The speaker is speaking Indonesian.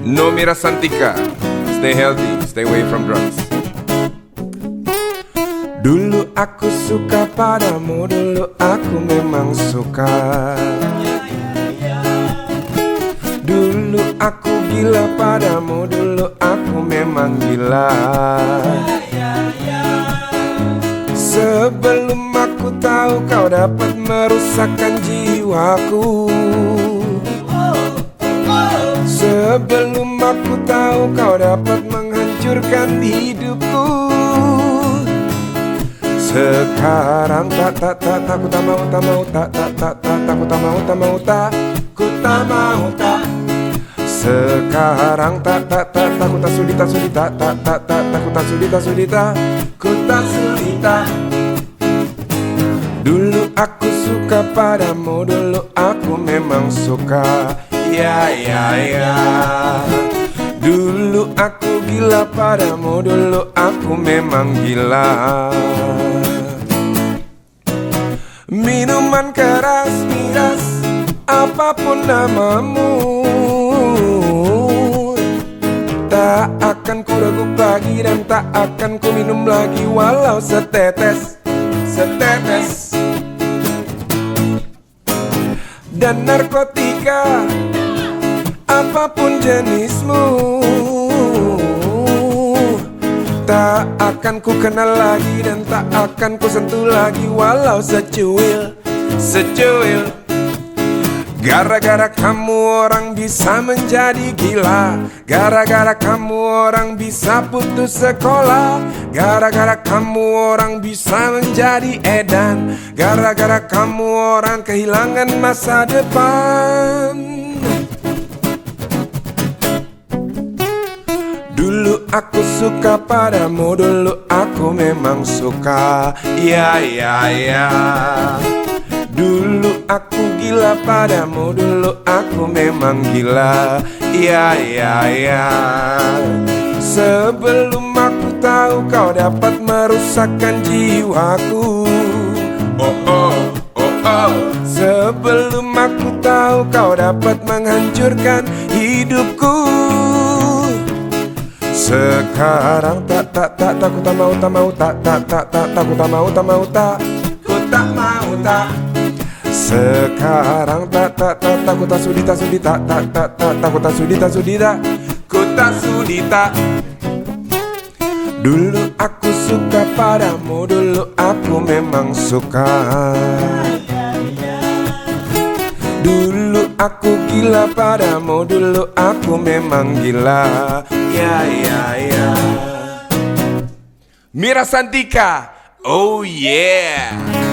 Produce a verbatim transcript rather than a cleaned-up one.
No Mira Santika. Stay healthy, stay away from drugs. Dulu aku suka padamu, dulu aku memang suka. Dulu aku gila padamu, dulu aku memang gila. Sebelum aku tahu kau dapat merusakkan jiwaku. Sebelum aku tahu kau dapat menghancurkan hidupku. Sekarang tak tak tak tak ku tak mau tak mau tak tak tak tak tak ku tak mau tak mau tak ku tak mau tak. Sekarang tak tak tak tak ku tak sudi tak sudi tak tak tak tak tak ku tak sudi tak sudi tak ku tak sudi tak. Dulu aku suka padamu, dulu aku memang suka. Ya ya ya. Dulu aku gila padamu, dulu aku memang gila. Minuman keras, miras, apapun namamu, tak akan ku ragu lagi dan tak akan ku minum lagi walau setetes, setetes. Dan narkotika, apapun jenismu, tak akan ku kenal lagi dan tak akan ku sentuh lagi walau secuil, secuil. Gara-gara kamu orang bisa menjadi gila. Gara-gara kamu orang bisa putus sekolah. Gara-gara kamu orang bisa menjadi edan. Gara-gara kamu orang kehilangan masa depan. Dulu aku suka padamu, dulu aku memang suka. Ya ya ya. Dulu aku gila padamu, dulu aku memang gila. Ya ya ya. Sebelum aku tahu kau dapat merusakkan jiwaku. Oh oh oh oh. Sebelum aku tahu kau dapat menghancurkan hidupku. Sekarang tak tak tak tak ku tak mau tak mau tak tak tak tak tak ku tak mau tak mau tak ku tak mau tak. Sekarang tak tak tak tak ku tak sudi tak sudi tak tak tak tak tak ku tak sudi tak sudi tak ku tak sudi tak. Dulu aku suka padamu, dulu aku memang suka. Dulu aku gila padamu, dulu aku memang gila. Ya ya ya. Mira Santika. Oh yeah.